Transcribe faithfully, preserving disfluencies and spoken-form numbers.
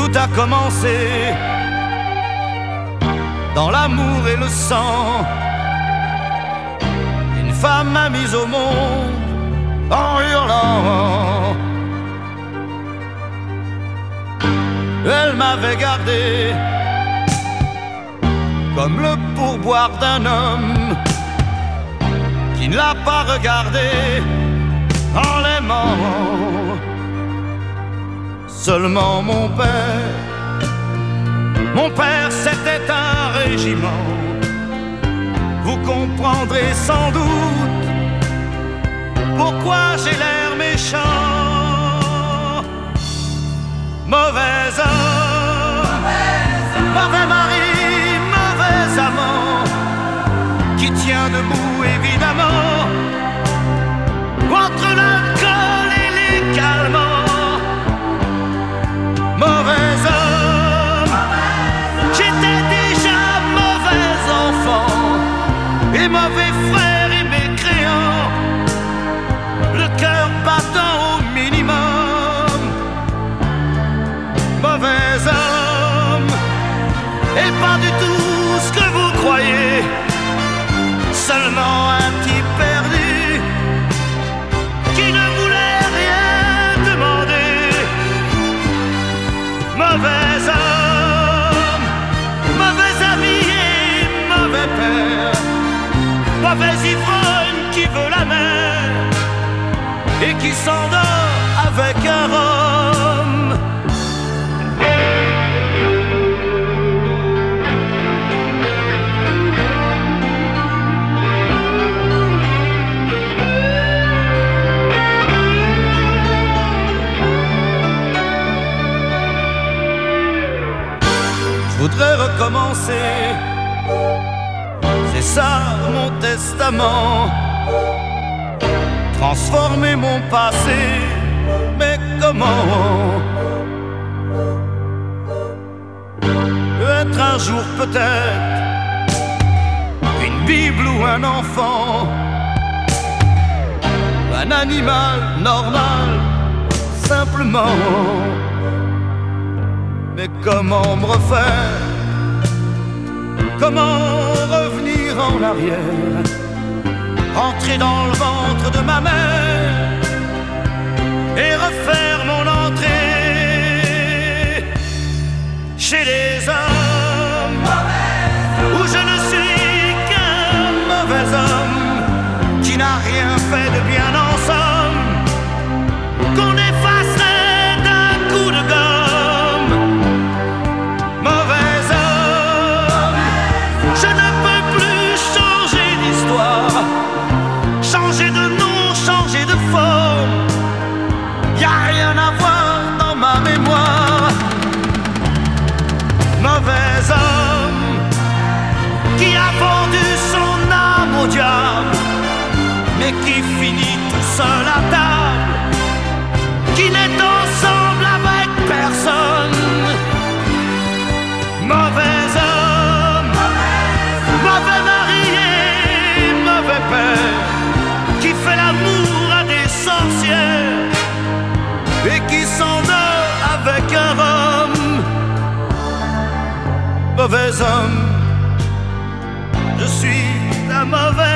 tout a commencé dans l'amour et le sang. Une femme m'a mise au monde en hurlant. Elle m'avait gardé comme le pourboire d'un homme qui ne l'a pas regardé en l'aimant. Seulement mon père, mon père c'était un régiment. Vous comprendrez sans doute pourquoi j'ai l'air méchant. Mauvais homme, mauvais mari, mauvais amant, qui tient debout évidemment contre l'alcool et les calmants. Mauvais homme, j'étais déjà mauvais enfant et mauvais frère et mécréant, le cœur battant au minimum. Mauvais homme, et pas du tout ce que vous croyez, seulement un type perdu qui ne voulait rien demander. Mauvais homme, mauvais ami et mauvais père, mauvais ivrogne qui veut la mer et qui s'endort avec un rhum. Je voudrais recommencer, c'est ça mon testament. Transformer mon passé, mais comment? Être un jour peut-être une Bible ou un enfant, un animal normal, simplement. Mais comment me refaire? Comment revenir en arrière? Rentrer dans le ventre de ma mère et refaire mon entrée chez les hommes où je ne suis qu'un mauvais homme qui n'a rien fait de bien en somme, qu'on effacerait d'un coup de gomme. Mauvais homme, je ne peux plus changer d'histoire, changer de nom, changer de forme. Y'a rien à voir dans ma mémoire. Mauvais homme qui a vendu son âme au diable, mais qui finit tout seul à table, qui n'est ensemble avec personne. Mauvais homme, mauvais mari et mauvais père, qui fait l'amour à des sorcières et qui s'endort avec un rhum. Mauvais homme, je suis un mauvais